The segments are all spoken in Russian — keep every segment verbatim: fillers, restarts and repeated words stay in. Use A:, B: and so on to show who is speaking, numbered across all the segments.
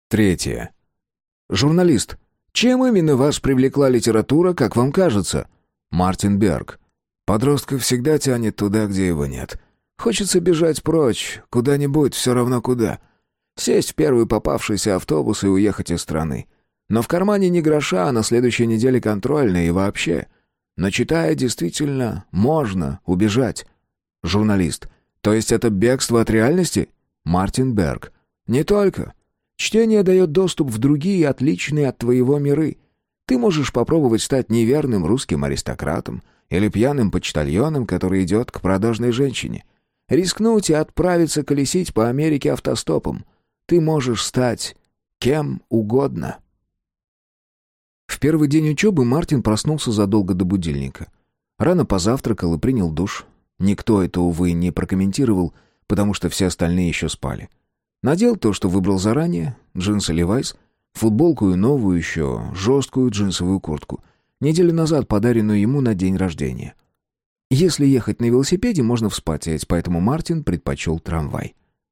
A: Третье. Журналист. Чем именно вас привлекла литература, как вам кажется? Мартин Берг. Подростка всегда тянет туда, где его нет. Хочется бежать прочь, куда-нибудь, все равно куда. Сесть в первый попавшийся автобус и уехать из страны. Но в кармане ни гроша, а на следующей неделе контрольная и вообще. Но читая, действительно, можно убежать. Журналист. То есть это бегство от реальности? Мартин Берг. Не только. Чтение дает доступ в другие, отличные от твоего миры. Ты можешь попробовать стать неверным русским аристократом или пьяным почтальоном, который идет к продажной женщине. Рискнуть и отправиться колесить по Америке автостопом. Ты можешь стать кем угодно. В первый день учебы Мартин проснулся задолго до будильника. Рано позавтракал и принял душ. Никто это, увы, не прокомментировал, потому что все остальные еще спали. Надел то, что выбрал заранее, джинсы Levi's, футболку и новую еще жесткую джинсовую куртку, неделю назад подаренную ему на день рождения. Если ехать на велосипеде, можно вспотеть, поэтому Мартин предпочел трамвай.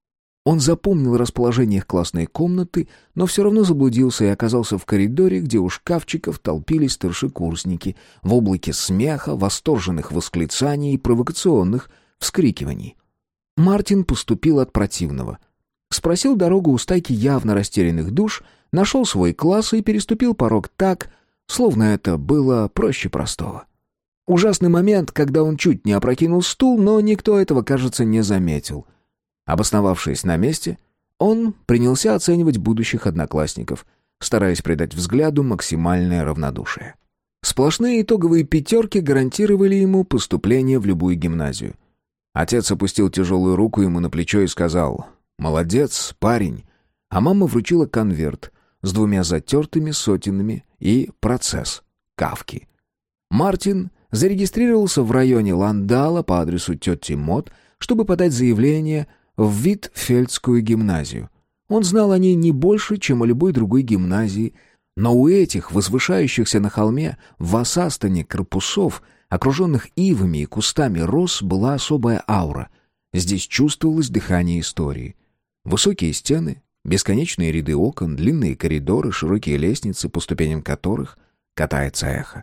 A: Он запомнил расположение их классной комнаты, но все равно заблудился и оказался в коридоре, где у шкафчиков толпились старшекурсники в облаке смеха, восторженных восклицаний и провокационных вскрикиваний. Мартин поступил от противного. Спросил дорогу у стайки явно растерянных душ, нашел свой класс и переступил порог так, словно это было проще простого. Ужасный момент, когда он чуть не опрокинул стул, но никто этого, кажется, не заметил. Обосновавшись на месте, он принялся оценивать будущих одноклассников, стараясь придать взгляду максимальное равнодушие. Сплошные итоговые пятерки гарантировали ему поступление в любую гимназию. Отец опустил тяжелую руку ему на плечо и сказал: «Молодец, парень». А мама вручила конверт с двумя затертыми сотенами и процесс Кафки. Мартин зарегистрировался в районе Ландала по адресу тети Мот, чтобы подать заявление в Витфельдскую гимназию. Он знал о ней не больше, чем о любой другой гимназии, но у этих, возвышающихся на холме в Асастане корпусов, окруженных ивами и кустами роз, была особая аура. Здесь чувствовалось дыхание истории. Высокие стены, бесконечные ряды окон, длинные коридоры, широкие лестницы, по ступеням которых катается эхо.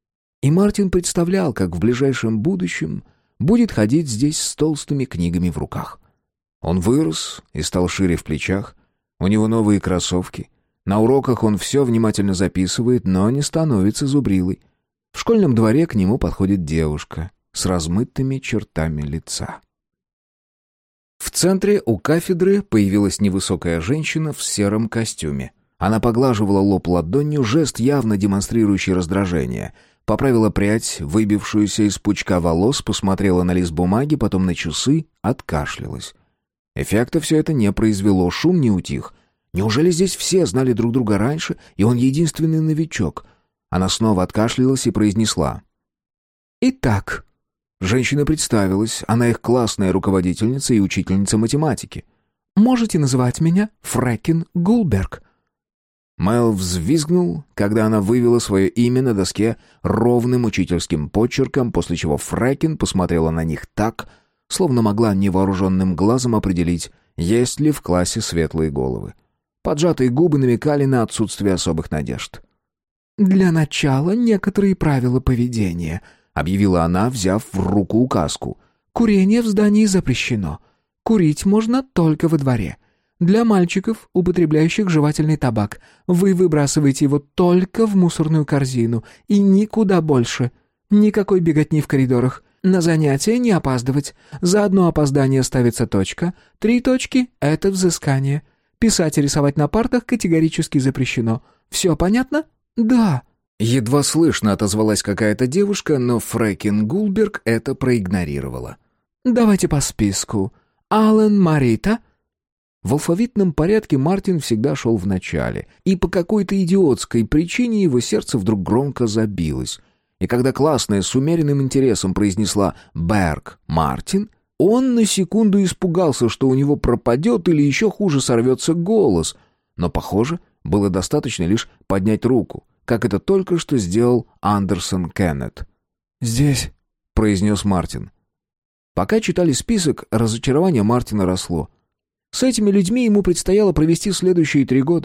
A: И Мартин представлял, как в ближайшем будущем будет ходить здесь с толстыми книгами в руках. Он вырос и стал шире в плечах, у него новые кроссовки. На уроках он все внимательно записывает, но не становится зубрилой. В школьном дворе к нему подходит девушка с размытыми чертами лица. В центре у кафедры появилась невысокая женщина в сером костюме. Она поглаживала лоб ладонью, жест, явно демонстрирующий раздражение. Поправила прядь, выбившуюся из пучка волос, посмотрела на лист бумаги, потом на часы, откашлялась. Эффекта все это не произвело, шум не утих. Неужели здесь все знали друг друга раньше, и он единственный новичок? Она снова откашлялась и произнесла: «Итак». Женщина представилась, она их классная руководительница и учительница математики. «Можете называть меня Фрэкин Гулберг». Мэл взвизгнул, когда она вывела свое имя на доске ровным учительским почерком, после чего Фрэкин посмотрела на них так, словно могла невооруженным глазом определить, есть ли в классе светлые головы. Поджатые губы намекали на отсутствие особых надежд. «Для начала некоторые правила поведения», — объявила она, взяв в руку указку. «Курение в здании запрещено. Курить можно только во дворе. Для мальчиков, употребляющих жевательный табак, вы выбрасываете его только в мусорную корзину и никуда больше. Никакой беготни в коридорах. На занятия не опаздывать. За одно опоздание ставится точка. Три точки — это взыскание. Писать и рисовать на партах категорически запрещено. Все понятно? Да». Едва слышно отозвалась какая-то девушка, но Фрэкин Гулберг это проигнорировала. «Давайте по списку. Аллен Марита». В алфавитном порядке Мартин всегда шел в начале, и по какой-то идиотской причине его сердце вдруг громко забилось. И когда классная с умеренным интересом произнесла «Берг Мартин», он на секунду испугался, что у него пропадет или еще хуже сорвется голос. Но, похоже, было достаточно лишь поднять руку, как это только что сделал Андерсон Кеннет. «Здесь», — произнес Мартин. Пока читали список, разочарование Мартина росло. С этими людьми ему предстояло провести следующие три года.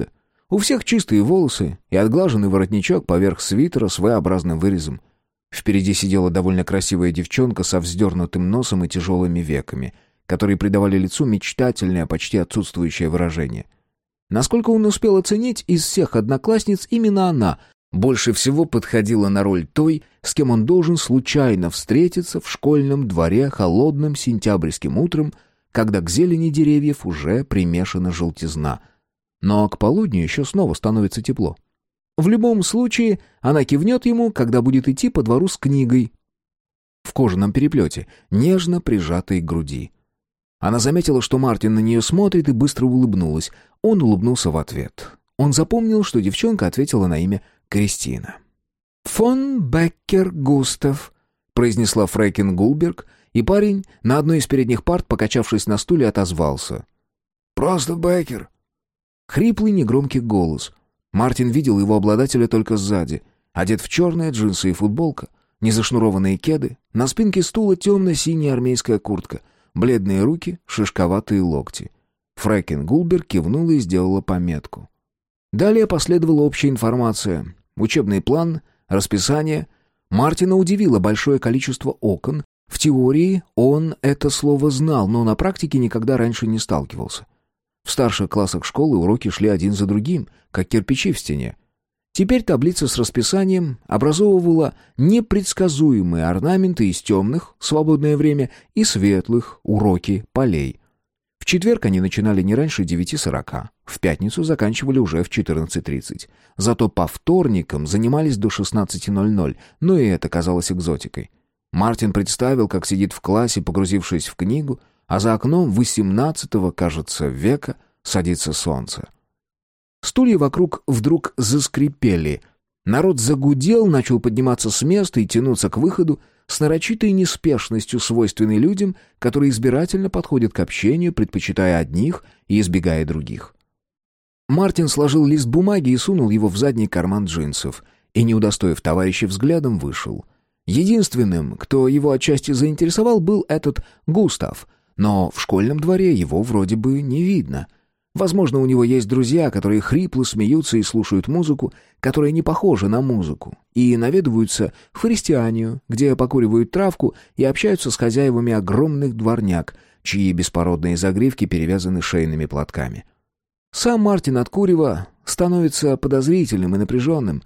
A: У всех чистые волосы и отглаженный воротничок поверх свитера с V-образным вырезом. Впереди сидела довольно красивая девчонка со вздернутым носом и тяжелыми веками, которые придавали лицу мечтательное, почти отсутствующее выражение. Насколько он успел оценить, из всех одноклассниц именно она больше всего подходила на роль той, с кем он должен случайно встретиться в школьном дворе холодным сентябрьским утром, когда к зелени деревьев уже примешана желтизна. Но к полудню еще снова становится тепло. В любом случае, она кивнет ему, когда будет идти по двору с книгой в кожаном переплете, нежно прижатой к груди. Она заметила, что Мартин на нее смотрит, и быстро улыбнулась. Он улыбнулся в ответ. Он запомнил, что девчонка ответила на имя Кристина. «Фон Беккер Густав», — произнесла Фрейкин Гулберг, и парень на одной из передних парт, покачавшись на стуле, отозвался. «Просто Беккер». Хриплый, негромкий голос. Мартин видел его обладателя только сзади. Одет в черные джинсы и футболка, незашнурованные кеды, на спинке стула темно-синяя армейская куртка, бледные руки, шишковатые локти. Фрейкин Гулберг кивнула и сделала пометку. Далее последовала общая информация. Учебный план, расписание. Мартина удивило большое количество окон. В теории он это слово знал, но на практике никогда раньше не сталкивался. В старших классах школы уроки шли один за другим, как кирпичи в стене. Теперь таблица с расписанием образовывала непредсказуемые орнаменты из темных, свободное время, и светлых, уроки, полей. В четверг они начинали не раньше девяти сорока, в пятницу заканчивали уже в четырнадцать тридцать. Зато по вторникам занимались до шестнадцати ноль-ноль, но и это казалось экзотикой. Мартин представил, как сидит в классе, погрузившись в книгу, а за окном восемнадцатого, кажется, века садится солнце. Стулья вокруг вдруг заскрипели. Народ загудел, начал подниматься с места и тянуться к выходу с нарочитой неспешностью, свойственной людям, которые избирательно подходят к общению, предпочитая одних и избегая других. Мартин сложил лист бумаги и сунул его в задний карман джинсов, и, не удостоив товарища взглядом, вышел. Единственным, кто его отчасти заинтересовал, был этот Густав, но в школьном дворе его вроде бы не видно. Возможно, у него есть друзья, которые хрипло смеются и слушают музыку, которая не похожа на музыку, и наведываются в христианию, где покуривают травку и общаются с хозяевами огромных дворняк, чьи беспородные загривки перевязаны шейными платками. Сам Мартин от курева становится подозрительным и напряженным.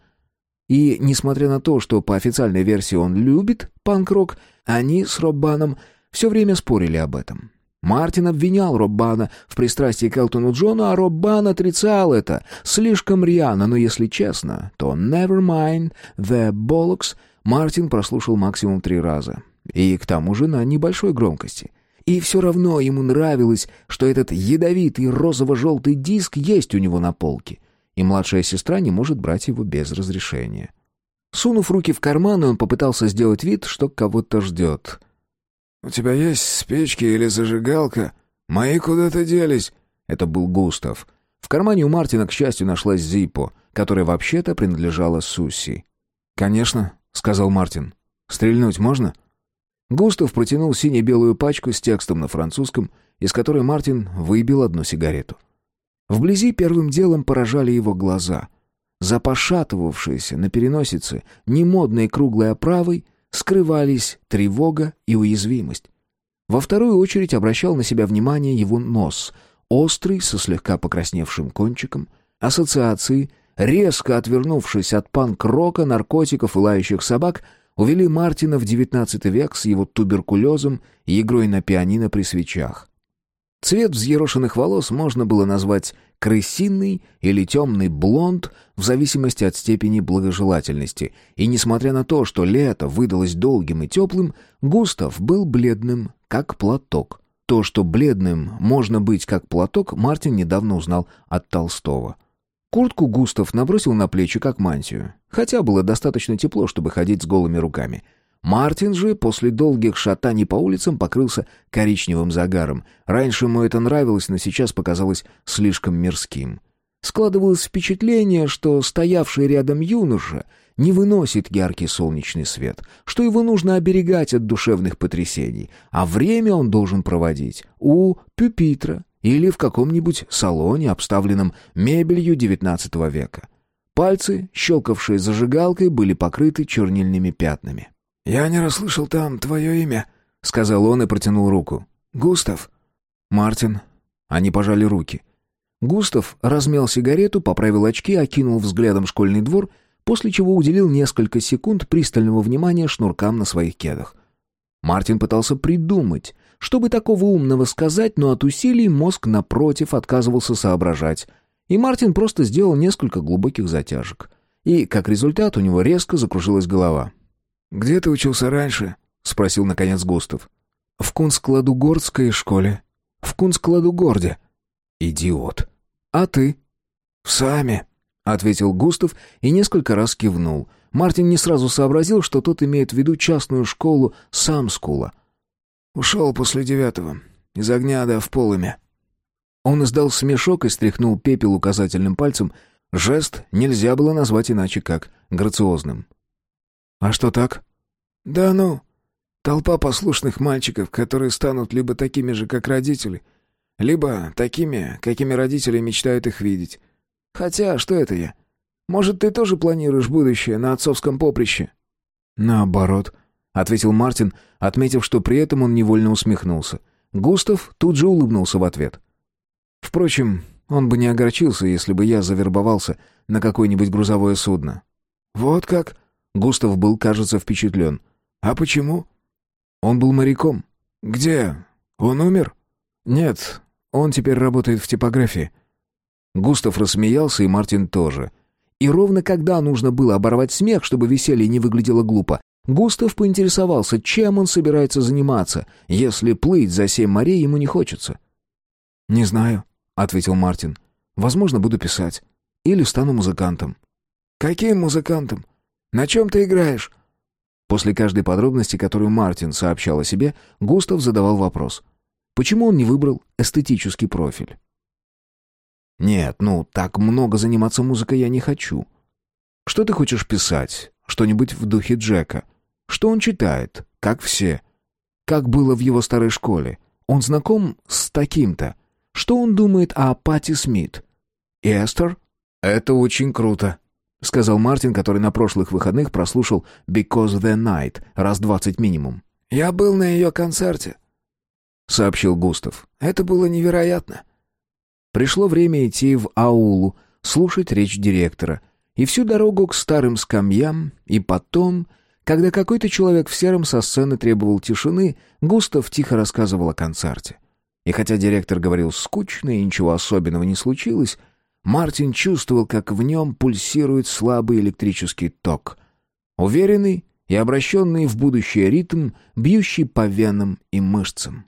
A: И, несмотря на то, что по официальной версии он любит панк-рок, они с Роббаном все время спорили об этом. Мартин обвинял Роббана в пристрастии к Элтону Джону, а Роббан отрицал это слишком рьяно, но если честно, то «Never mind the bollocks» Мартин прослушал максимум три раза. И к тому же на небольшой громкости. И все равно ему нравилось, что этот ядовитый розово-желтый диск есть у него на полке, и младшая сестра не может брать его без разрешения. Сунув руки в карманы, он попытался сделать вид, что кого-то ждет. «У тебя есть спички или зажигалка? Мои куда-то делись». Это был Густав. В кармане у Мартина, к счастью, нашлась Зиппо, которая вообще-то принадлежала Сусси. «Конечно», — сказал Мартин. «Стрельнуть можно?» Густав протянул сине-белую пачку с текстом на французском, из которой Мартин выбил одну сигарету. Вблизи первым делом поражали его глаза. За пошатывавшейся на переносице немодной круглой оправой скрывались тревога и уязвимость. Во вторую очередь обращал на себя внимание его нос, острый, со слегка покрасневшим кончиком, ассоциации, резко отвернувшись от панк-рока, наркотиков и лающих собак, увели Мартина в девятнадцатый век с его туберкулезом и игрой на пианино при свечах. Цвет взъерошенных волос можно было назвать крысиный или темный блонд в зависимости от степени благожелательности, и несмотря на то, что лето выдалось долгим и теплым, Густав был бледным, как платок. То, что бледным можно быть как платок, Мартин недавно узнал от Толстого. Куртку Густав набросил на плечи, как мантию, хотя было достаточно тепло, чтобы ходить с голыми руками. Мартин же после долгих шатаний по улицам покрылся коричневым загаром. Раньше ему это нравилось, но сейчас показалось слишком мирским. Складывалось впечатление, что стоявший рядом юноша не выносит яркий солнечный свет, что его нужно оберегать от душевных потрясений, а время он должен проводить у пюпитра или в каком-нибудь салоне, обставленном мебелью девятнадцатого века. Пальцы, щелкавшие зажигалкой, были покрыты чернильными пятнами. «Я не расслышал там твое имя», — сказал он и протянул руку. «Густав». «Мартин». Они пожали руки. Густав размял сигарету, поправил очки, окинул взглядом школьный двор, после чего уделил несколько секунд пристального внимания шнуркам на своих кедах. Мартин пытался придумать, чтобы такого умного сказать, но от усилий мозг, напротив, отказывался соображать, и Мартин просто сделал несколько глубоких затяжек. И, как результат, у него резко закружилась голова. «Где ты учился раньше?» — спросил, наконец, Густав. «В Кунсткладугордской школе». «В Кунсткладугорде». «Идиот». «А ты?» «В Саме», — ответил Густав и несколько раз кивнул. Мартин не сразу сообразил, что тот имеет в виду частную школу Самскула. «Ушел после девятого. Из огня да в полымя». Он издал смешок и стряхнул пепел указательным пальцем. Жест нельзя было назвать иначе, как грациозным. «А что так?» «Да ну, толпа послушных мальчиков, которые станут либо такими же, как родители, либо такими, какими родители мечтают их видеть. Хотя, что это я? Может, ты тоже планируешь будущее на отцовском поприще?» «Наоборот», — ответил Мартин, отметив, что при этом он невольно усмехнулся. Густав тут же улыбнулся в ответ. «Впрочем, он бы не огорчился, если бы я завербовался на какое-нибудь грузовое судно». «Вот как?» — Густав был, кажется, впечатлен. «А почему?» «Он был моряком». «Где? Он умер?» «Нет, он теперь работает в типографии». Густав рассмеялся, и Мартин тоже. И ровно когда нужно было оборвать смех, чтобы веселье не выглядело глупо, Густав поинтересовался, чем он собирается заниматься, если плыть за семь морей ему не хочется. «Не знаю», — ответил Мартин. «Возможно, буду писать. Или стану музыкантом». «Каким музыкантом? На чем ты играешь?» После каждой подробности, которую Мартин сообщал о себе, Густав задавал вопрос. Почему он не выбрал эстетический профиль? «Нет, ну, так много заниматься музыкой я не хочу». «Что ты хочешь писать? Что-нибудь в духе Джека? Что он читает? Как все? Как было в его старой школе? Он знаком с таким-то? Что он думает о Патти Смит? И Эстер?» «Это очень круто», — сказал Мартин, который на прошлых выходных прослушал «Because the Night» раз двадцать минимум. «Я был на ее концерте», — сообщил Густав. «Это было невероятно». Пришло время идти в аулу, слушать речь директора. И всю дорогу к старым скамьям, и потом, когда какой-то человек в сером со сцены требовал тишины, Густав тихо рассказывал о концерте. И хотя директор говорил скучно и ничего особенного не случилось, Мартин чувствовал, как в нем пульсирует слабый электрический ток. Уверенный и обращенный в будущее ритм, бьющий по венам и мышцам.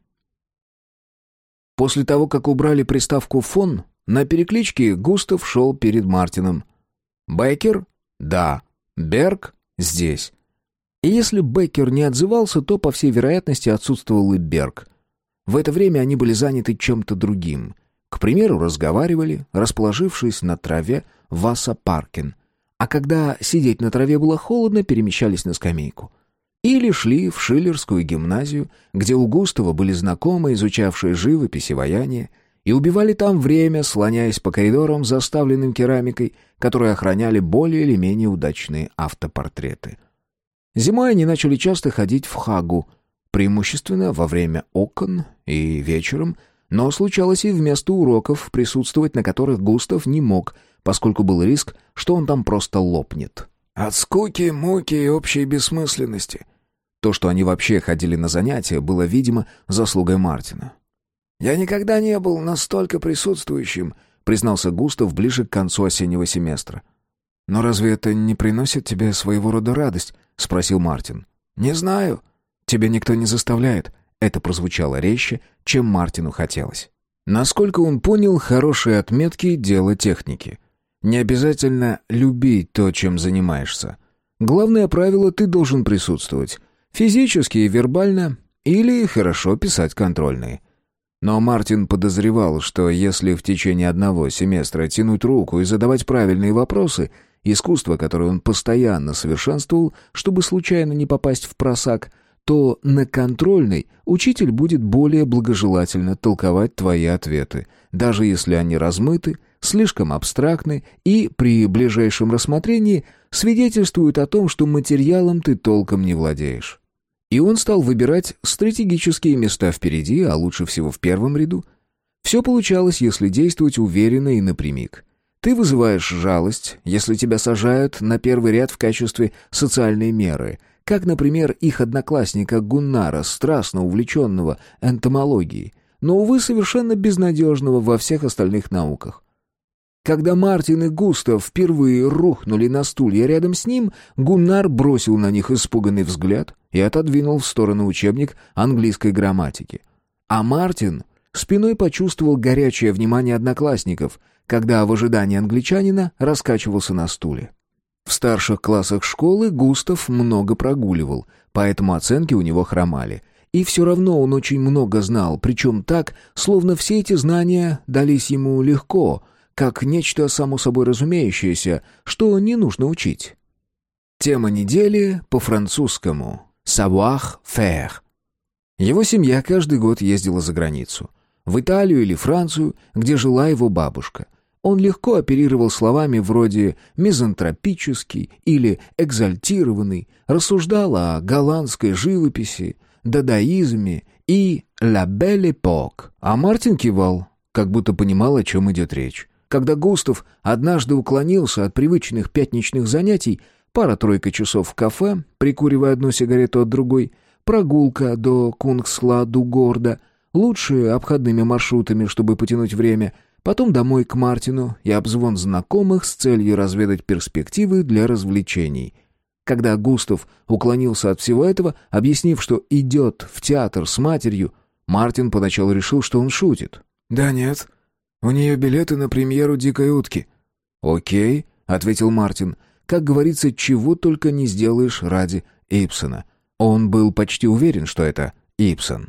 A: После того, как убрали приставку «фон», на перекличке Густав шел перед Мартином. «Беккер?» «Да». «Берг?» «Здесь». И если Беккер не отзывался, то, по всей вероятности, отсутствовал и Берг. В это время они были заняты чем-то другим. К примеру, разговаривали, расположившись на траве в Васа-Паркен. А когда сидеть на траве было холодно, перемещались на скамейку. Или шли в Шиллерскую гимназию, где у Густава были знакомые, изучавшие живопись и ваяние, и убивали там время, слоняясь по коридорам, заставленным керамикой, которые охраняли более или менее удачные автопортреты. Зимой они начали часто ходить в Хагу, преимущественно во время окон и вечером, но случалось и вместо уроков, присутствовать на которых Густав не мог, поскольку был риск, что он там просто лопнет. От скуки, муки и общей бессмысленности. То, что они вообще ходили на занятия, было, видимо, заслугой Мартина. «Я никогда не был настолько присутствующим», — признался Густав ближе к концу осеннего семестра. «Но разве это не приносит тебе своего рода радость?» — спросил Мартин. «Не знаю. Тебя никто не заставляет». Это прозвучало резче, чем Мартину хотелось. Насколько он понял, хорошие отметки — дело техники. Не обязательно любить то, чем занимаешься. Главное правило — ты должен присутствовать. Физически и вербально, или хорошо писать контрольные. Но Мартин подозревал, что если в течение одного семестра тянуть руку и задавать правильные вопросы, искусство, которое он постоянно совершенствовал, чтобы случайно не попасть в просак, то на контрольной учитель будет более благожелательно толковать твои ответы, даже если они размыты, слишком абстрактны и при ближайшем рассмотрении свидетельствуют о том, что материалом ты толком не владеешь. И он стал выбирать стратегические места впереди, а лучше всего в первом ряду. Все получалось, если действовать уверенно и напрямик. Ты вызываешь жалость, если тебя сажают на первый ряд в качестве социальной меры, как, например, их одноклассника Гуннара, страстно увлеченного энтомологией, но, увы, совершенно безнадежного во всех остальных науках. Когда Мартин и Густав впервые рухнули на стулья рядом с ним, Гуннар бросил на них испуганный взгляд и отодвинул в сторону учебник английской грамматики. А Мартин спиной почувствовал горячее внимание одноклассников, когда в ожидании англичанина раскачивался на стуле. В старших классах школы Густав много прогуливал, поэтому оценки у него хромали. И все равно он очень много знал, причем так, словно все эти знания дались ему легко, как нечто само собой разумеющееся, что не нужно учить. Тема недели по-французскому «savoir-faire». Его семья каждый год ездила за границу. В Италию или Францию, где жила его бабушка. Он легко оперировал словами вроде «мизантропический» или «экзальтированный», рассуждал о голландской живописи, дадаизме и «la belle époque». А Мартин кивал, как будто понимал, о чем идет речь. Когда Густав однажды уклонился от привычных пятничных занятий, пара-тройка часов в кафе, прикуривая одну сигарету от другой, прогулка до Кунгсла-ду-Горда, лучше обходными маршрутами, чтобы потянуть время, потом домой к Мартину и обзвон знакомых с целью разведать перспективы для развлечений. Когда Густав уклонился от всего этого, объяснив, что идет в театр с матерью, Мартин поначалу решил, что он шутит. «Да нет, у нее билеты на премьеру «Дикой утки». «Окей», — ответил Мартин. «Как говорится, чего только не сделаешь ради Ибсена». Он был почти уверен, что это Ибсен.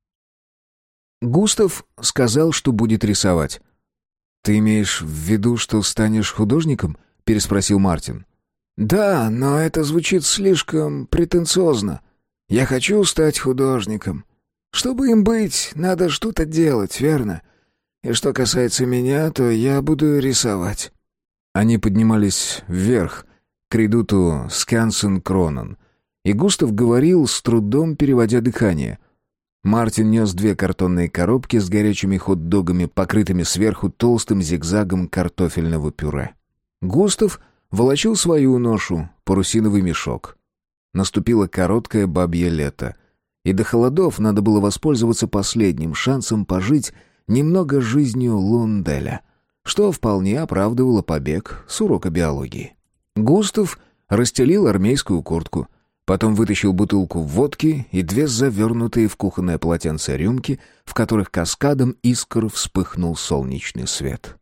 A: Густав сказал, что будет рисовать. «Ты имеешь в виду, что станешь художником?» — переспросил Мартин. «Да, но это звучит слишком претенциозно. Я хочу стать художником. Чтобы им быть, надо что-то делать, верно? И что касается меня, то я буду рисовать». Они поднимались вверх, к редуту Скансен-Кронен, и Густав говорил, с трудом переводя дыхание. Мартин нес две картонные коробки с горячими хот-догами, покрытыми сверху толстым зигзагом картофельного пюре. Густав волочил свою ношу, парусиновый мешок. Наступило короткое бабье лето, и до холодов надо было воспользоваться последним шансом пожить немного жизнью Лунделя, что вполне оправдывало побег с урока биологии. Густав расстелил армейскую куртку, потом вытащил бутылку водки и две завернутые в кухонное полотенце рюмки, в которых каскадом искр вспыхнул солнечный свет.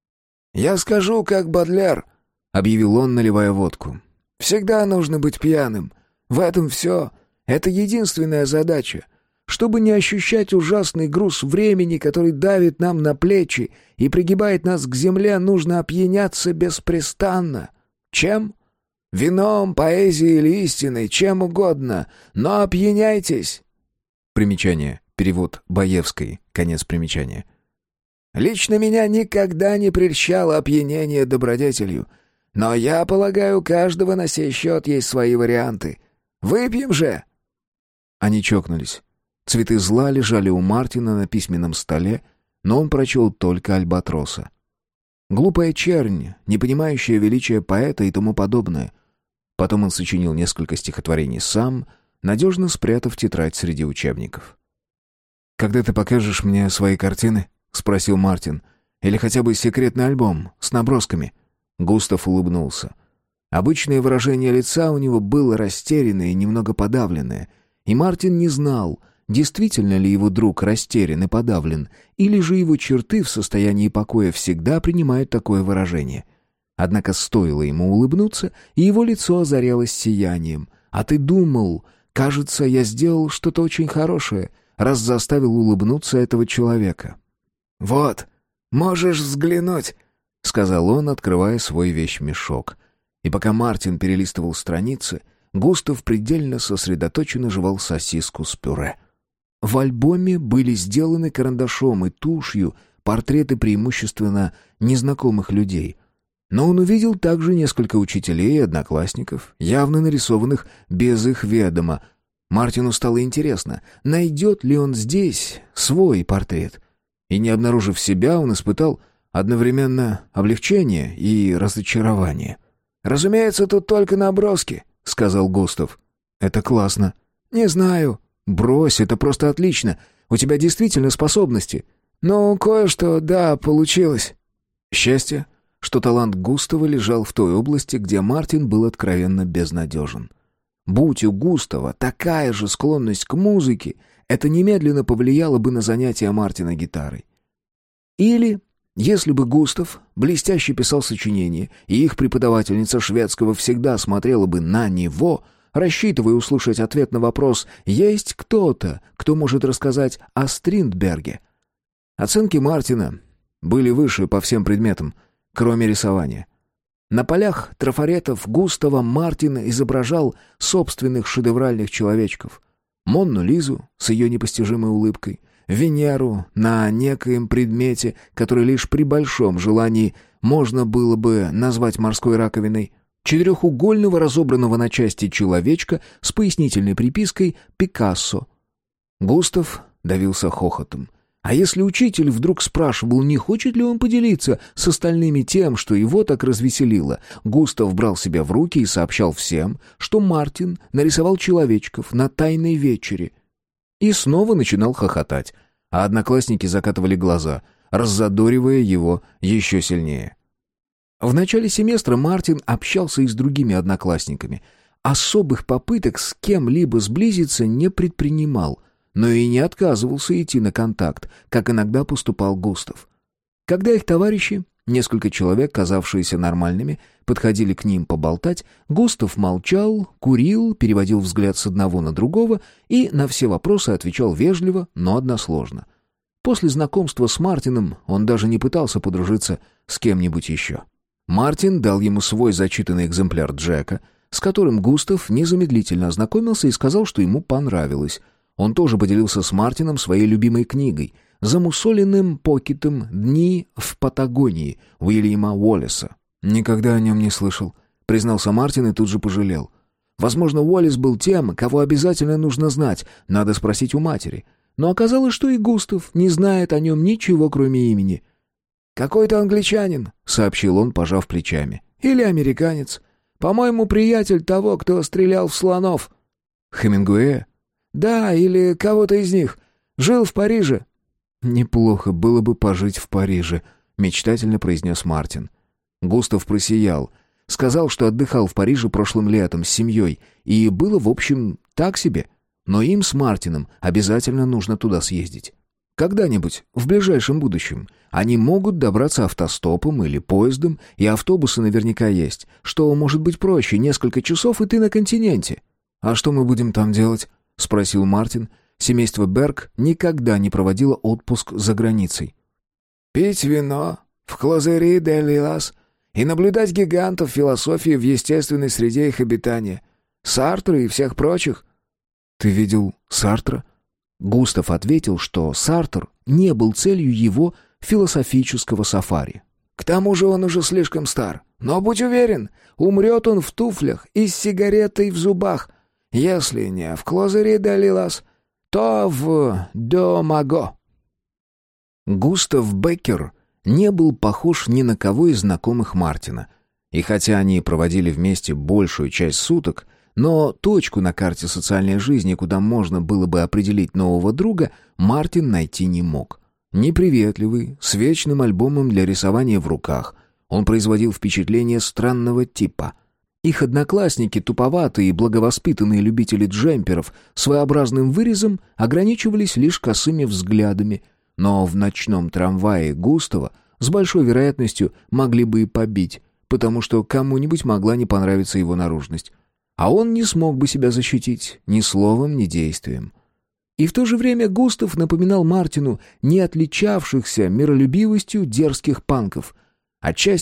A: «Я скажу, как Бодлер», — объявил он, наливая водку. «Всегда нужно быть пьяным. В этом все. Это единственная задача. Чтобы не ощущать ужасный груз времени, который давит нам на плечи и пригибает нас к земле, нужно опьяняться беспрестанно. Чем? Вином, поэзией или истиной, чем угодно, но опьяняйтесь». Примечание. Перевод Баевской. Конец примечания. «Лично меня никогда не прельщало опьянение добродетелью, но я полагаю, у каждого на сей счет есть свои варианты. Выпьем же!» Они чокнулись. Цветы зла лежали у Мартина на письменном столе, но он прочел только «Альбатроса». Глупая чернь, не понимающая величия поэта и тому подобное. Потом он сочинил несколько стихотворений сам, надежно спрятав тетрадь среди учебников. «Когда ты покажешь мне свои картины?» — спросил Мартин. «Или хотя бы секретный альбом с набросками?» Густав улыбнулся. Обычное выражение лица у него было растерянное и немного подавленное, и Мартин не знал, действительно ли его друг растерян и подавлен, или же его черты в состоянии покоя всегда принимают такое выражение. Однако стоило ему улыбнуться, и его лицо озарялось сиянием. «А ты думал, кажется, я сделал что-то очень хорошее, раз заставил улыбнуться этого человека». «Вот, можешь взглянуть», — сказал он, открывая свой вещмешок. И пока Мартин перелистывал страницы, Густав предельно сосредоточенно жевал сосиску с пюре. В альбоме были сделаны карандашом и тушью портреты преимущественно незнакомых людей. Но он увидел также несколько учителей и одноклассников, явно нарисованных без их ведома. Мартину стало интересно, найдет ли он здесь свой портрет. И не обнаружив себя, он испытал одновременно облегчение и разочарование. «Разумеется, тут только наброски», — сказал Густав. «Это классно». «Не знаю». «Брось, это просто отлично. У тебя действительно способности». «Ну, кое-что, да, получилось». Счастье, что талант Густава лежал в той области, где Мартин был откровенно безнадежен. Будь у Густава такая же склонность к музыке, это немедленно повлияло бы на занятия Мартина гитарой. Или, если бы Густав блестяще писал сочинения, и их преподавательница шведского всегда смотрела бы на него, рассчитывая услышать ответ на вопрос «Есть кто-то, кто может рассказать о Стриндберге?». Оценки Мартина были выше по всем предметам, кроме рисования. На полях трафаретов Густава Мартин изображал собственных шедевральных человечков. Монну Лизу с ее непостижимой улыбкой, Венеру на некоем предмете, который лишь при большом желании можно было бы назвать морской раковиной, четырехугольного разобранного на части человечка с пояснительной припиской «Пикассо». Густав давился хохотом. А если учитель вдруг спрашивал, не хочет ли он поделиться с остальными тем, что его так развеселило, Густав брал себя в руки и сообщал всем, что Мартин нарисовал человечков на тайной вечере. И снова начинал хохотать, а одноклассники закатывали глаза, раззадоривая его еще сильнее. В начале семестра Мартин общался и с другими одноклассниками. Особых попыток с кем-либо сблизиться не предпринимал, но и не отказывался идти на контакт, как иногда поступал Густав. Когда их товарищи, несколько человек, казавшиеся нормальными, подходили к ним поболтать, Густав молчал, курил, переводил взгляд с одного на другого и на все вопросы отвечал вежливо, но односложно. После знакомства с Мартином он даже не пытался подружиться с кем-нибудь еще. Мартин дал ему свой зачитанный экземпляр Джека, с которым Густав незамедлительно ознакомился и сказал, что ему понравилось. Он тоже поделился с Мартином своей любимой книгой, замусоленным покетом «Дни в Патагонии» Уильяма Уоллеса. «Никогда о нем не слышал», — признался Мартин и тут же пожалел. Возможно, Уоллес был тем, кого обязательно нужно знать, надо спросить у матери. Но оказалось, что и Густав не знает о нем ничего, кроме имени. «Какой-то англичанин», — сообщил он, пожав плечами. «Или американец. По-моему, приятель того, кто стрелял в слонов». «Хемингуэя?» «Да, или кого-то из них. Жил в Париже». «Неплохо было бы пожить в Париже», — мечтательно произнес Мартин. Густав просиял. Сказал, что отдыхал в Париже прошлым летом с семьей, и было, в общем, так себе. Но им с Мартином обязательно нужно туда съездить. Когда-нибудь, в ближайшем будущем, они могут добраться автостопом или поездом, и автобусы наверняка есть, что может быть проще, несколько часов, и ты на континенте. «А что мы будем там делать?» — спросил Мартин. Семейство Берг никогда не проводило отпуск за границей. «Пить вино в Клозери де Лилас и наблюдать гигантов философии в естественной среде их обитания, Сартра и всех прочих». «Ты видел Сартра?» Густав ответил, что Сартр не был целью его философического сафари. «К тому же он уже слишком стар. Но будь уверен, умрет он в туфлях и с сигаретой в зубах. Если не в Клозери де Лилас, то в Домаго». Густав Беккер не был похож ни на кого из знакомых Мартина. И хотя они проводили вместе большую часть суток, но точку на карте социальной жизни, куда можно было бы определить нового друга, Мартин найти не мог. Неприветливый, с вечным альбомом для рисования в руках, он производил впечатление странного типа. Их одноклассники, туповатые и благовоспитанные любители джемперов, своеобразным вырезом ограничивались лишь косыми взглядами, но в ночном трамвае Густава с большой вероятностью могли бы и побить, потому что кому-нибудь могла не понравиться его наружность. А он не смог бы себя защитить ни словом, ни действием. И в то же время Густав напоминал Мартину не отличавшихся миролюбивостью дерзких панков, отчасти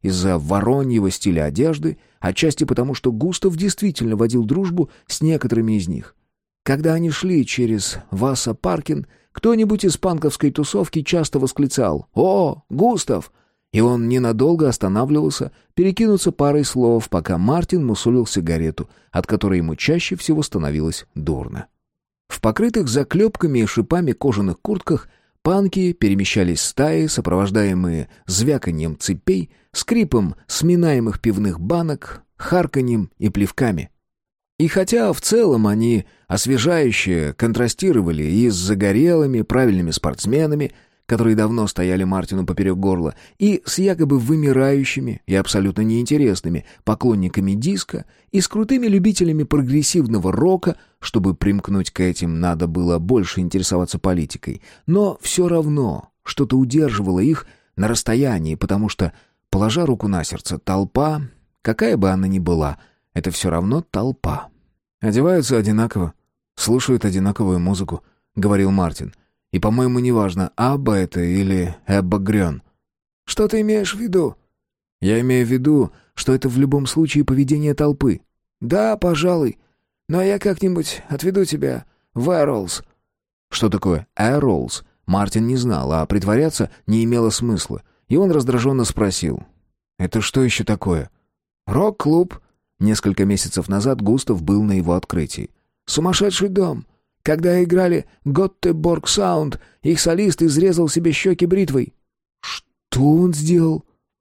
A: из-за вороньего стиля одежды, отчасти потому, что Густав действительно водил дружбу с некоторыми из них. Когда они шли через Васса-Паркин, кто-нибудь из панковской тусовки часто восклицал «О, Густав!», и он ненадолго останавливался перекинуться парой слов, пока Мартин мусолил сигарету, от которой ему чаще всего становилось дурно. В покрытых заклепками и шипами кожаных куртках панки перемещались стаи, сопровождаемые звяканьем цепей, скрипом сминаемых пивных банок, харканьем и плевками. И хотя в целом они освежающе контрастировали и с загорелыми, правильными спортсменами, которые давно стояли Мартину поперек горла, и с якобы вымирающими и абсолютно неинтересными поклонниками диска, и с крутыми любителями прогрессивного рока, чтобы примкнуть к этим, надо было больше интересоваться политикой. Но все равно что-то удерживало их на расстоянии, потому что, положа руку на сердце, толпа, какая бы она ни была, это все равно толпа. «Одеваются одинаково, слушают одинаковую музыку», — говорил Мартин. «И, по-моему, неважно, Абба это или Эбба Грён». «Что ты имеешь в виду?» «Я имею в виду, что это в любом случае поведение толпы». «Да, пожалуй. Но я как-нибудь отведу тебя в Эролс». Что такое Эролс, Мартин не знал, а притворяться не имело смысла. И он раздраженно спросил: «Это что еще такое?» «Рок-клуб». Несколько месяцев назад Густав был на его открытии. «Сумасшедший дом. Когда играли «Göteborg Sound», их солист изрезал себе щеки бритвой». «Что он сделал?»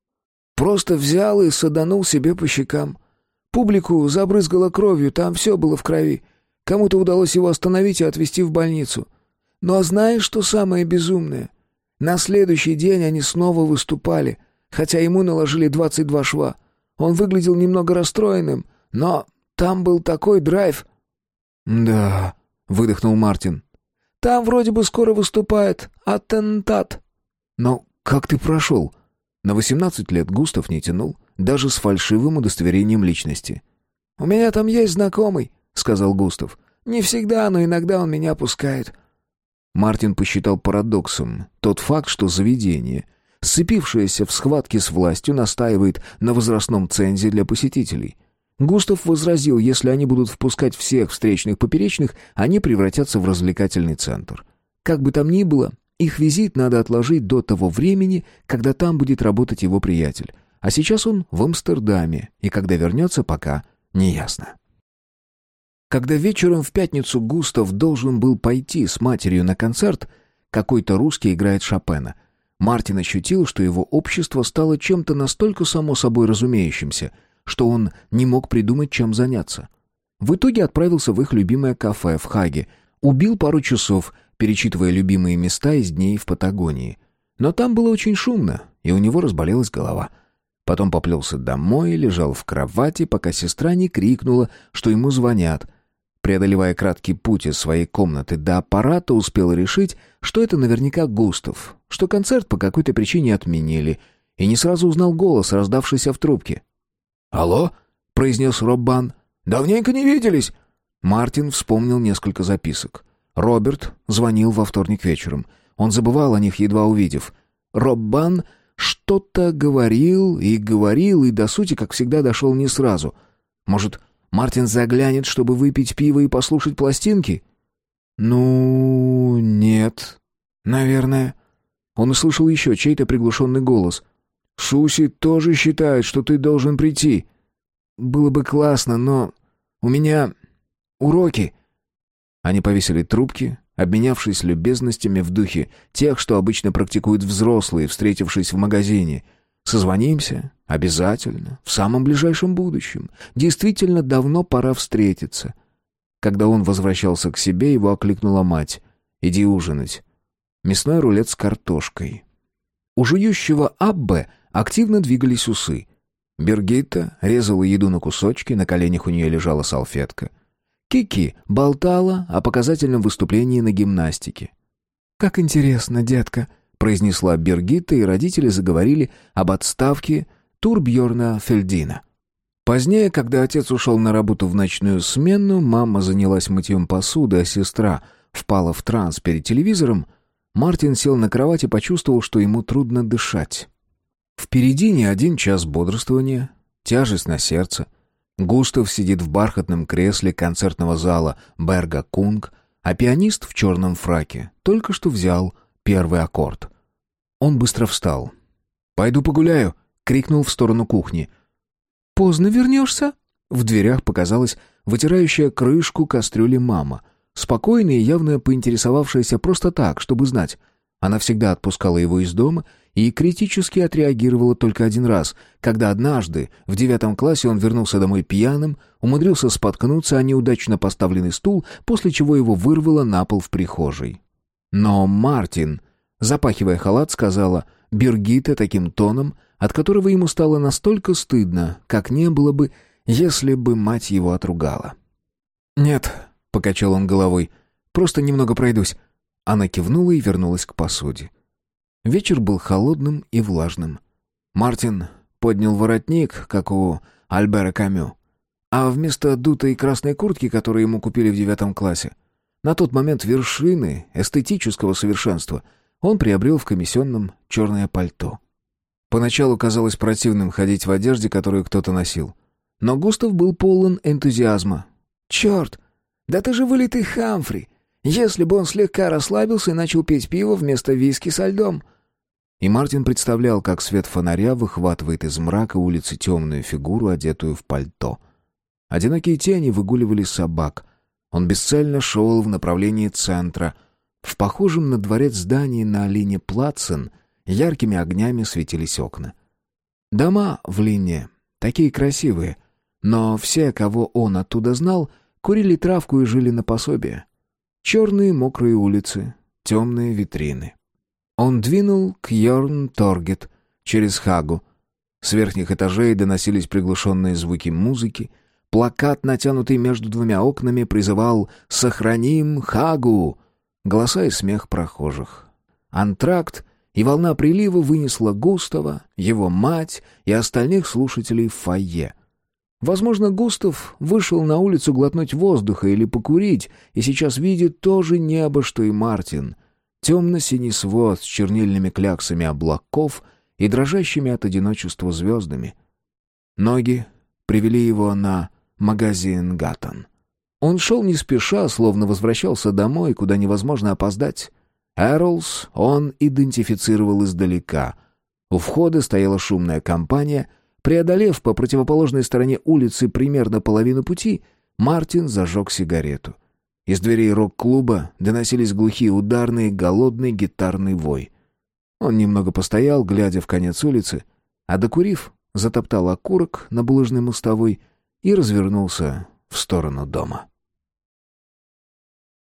A: «Просто взял и саданул себе по щекам. Публику забрызгало кровью, там все было в крови. Кому-то удалось его остановить и отвезти в больницу. Ну а знаешь, что самое безумное? На следующий день они снова выступали, хотя ему наложили двадцать два шва. Он выглядел немного расстроенным, но там был такой драйв». «Да», — выдохнул Мартин. «Там вроде бы скоро выступает Аттентат». «Но как ты прошел?» На восемнадцать лет Густав не тянул, даже с фальшивым удостоверением личности. «У меня там есть знакомый», — сказал Густав. «Не всегда, но иногда он меня пускает». Мартин посчитал парадоксом тот факт, что заведение, сцепившееся в схватке с властью, настаивает на возрастном цензе для посетителей. Густав возразил, если они будут впускать всех встречных поперечных, они превратятся в развлекательный центр. Как бы там ни было, их визит надо отложить до того времени, когда там будет работать его приятель. А сейчас он в Амстердаме, и когда вернется, пока не ясно. Когда вечером в пятницу Густав должен был пойти с матерью на концерт, какой-то русский играет Шопена, Мартин ощутил, что его общество стало чем-то настолько само собой разумеющимся, что он не мог придумать, чем заняться. В итоге отправился в их любимое кафе в Хаге, убил пару часов, перечитывая любимые места из дней в Патагонии. Но там было очень шумно, и у него разболелась голова. Потом поплелся домой и лежал в кровати, пока сестра не крикнула, что ему звонят. Преодолевая краткий путь из своей комнаты до аппарата, успел решить, что это наверняка Густав, что концерт по какой-то причине отменили, и не сразу узнал голос, раздавшийся в трубке. «Алло?» — произнес Роббан. «Давненько не виделись!» Мартин вспомнил несколько записок. Роберт звонил во вторник вечером. Он забывал о них, едва увидев. Роббан что-то говорил и говорил, и до сути, как всегда, дошел не сразу. Может, Мартин заглянет, чтобы выпить пиво и послушать пластинки? «Ну, нет, наверное». Он услышал еще чей-то приглушенный голос. «Шуси тоже считает, что ты должен прийти». «Было бы классно, но у меня уроки». Они повесили трубки, обменявшись любезностями в духе тех, что обычно практикуют взрослые, встретившись в магазине. «Созвонимся? Обязательно. В самом ближайшем будущем. Действительно, давно пора встретиться». Когда он возвращался к себе, его окликнула мать. «Иди ужинать». Мясной рулет с картошкой. У жующего Аббе активно двигались усы. Бергитта резала еду на кусочки, на коленях у нее лежала салфетка. Кики болтала о показательном выступлении на гимнастике. «Как интересно, детка», — произнесла Бергитта, и родители заговорили об отставке Турбьерна Фельдина. Позднее, когда отец ушел на работу в ночную смену, мама занялась мытьем посуды, а сестра впала в транс перед телевизором, Мартин сел на кровать и почувствовал, что ему трудно дышать. Впереди не один час бодрствования, тяжесть на сердце. Густав сидит в бархатном кресле концертного зала Берга Кунг, а пианист в черном фраке только что взял первый аккорд. Он быстро встал. «Пойду погуляю!» — крикнул в сторону кухни. «Поздно вернешься?» В дверях показалась вытирающая крышку кастрюли мама, спокойная и явно поинтересовавшаяся просто так, чтобы знать. Она всегда отпускала его из дома и критически отреагировала только один раз, когда однажды, в девятом классе, он вернулся домой пьяным, умудрился споткнуться о неудачно поставленный стул, после чего его вырвало на пол в прихожей. Но Мартин, запахивая халат, сказала Биргитте таким тоном, от которого ему стало настолько стыдно, как не было бы, если бы мать его отругала. «Нет», — покачал он головой, — «просто немного пройдусь». Она кивнула и вернулась к посуде. Вечер был холодным и влажным. Мартин поднял воротник, как у Альбера Камю, а вместо дутой красной куртки, которую ему купили в девятом классе, на тот момент вершины эстетического совершенства, он приобрел в комиссионном черное пальто. Поначалу казалось противным ходить в одежде, которую кто-то носил. Но Густав был полон энтузиазма. «Черт! Да ты же вылитый Хамфри! Если бы он слегка расслабился и начал пить пиво вместо виски со льдом!» И Мартин представлял, как свет фонаря выхватывает из мрака улицы темную фигуру, одетую в пальто. Одинокие тени выгуливали собак. Он бесцельно шел в направлении центра. В похожем на дворец здании на Лине Плацен яркими огнями светились окна. Дома в Лине такие красивые, но все, кого он оттуда знал, курили травку и жили на пособие. Черные мокрые улицы, темные витрины. Он двинул к Йорн-Торгет через Хагу. С верхних этажей доносились приглушенные звуки музыки. Плакат, натянутый между двумя окнами, призывал «Сохраним Хагу!» Голоса и смех прохожих. Антракт и волна прилива вынесла Густава, его мать и остальных слушателей в фойе. Возможно, Густав вышел на улицу глотнуть воздуха или покурить, и сейчас видит то же небо, что и Мартин. Темно-синий свод с чернильными кляксами облаков и дрожащими от одиночества звездами. Ноги привели его на магазин Гаттон. Он шел не спеша, словно возвращался домой, куда невозможно опоздать. Эрлс он идентифицировал издалека. У входа стояла шумная компания. Преодолев по противоположной стороне улицы примерно половину пути, Мартин зажег сигарету. Из дверей рок-клуба доносились глухие ударные, голодный гитарный вой. Он немного постоял, глядя в конец улицы, а докурив, затоптал окурок на булыжной мостовой и развернулся в сторону дома.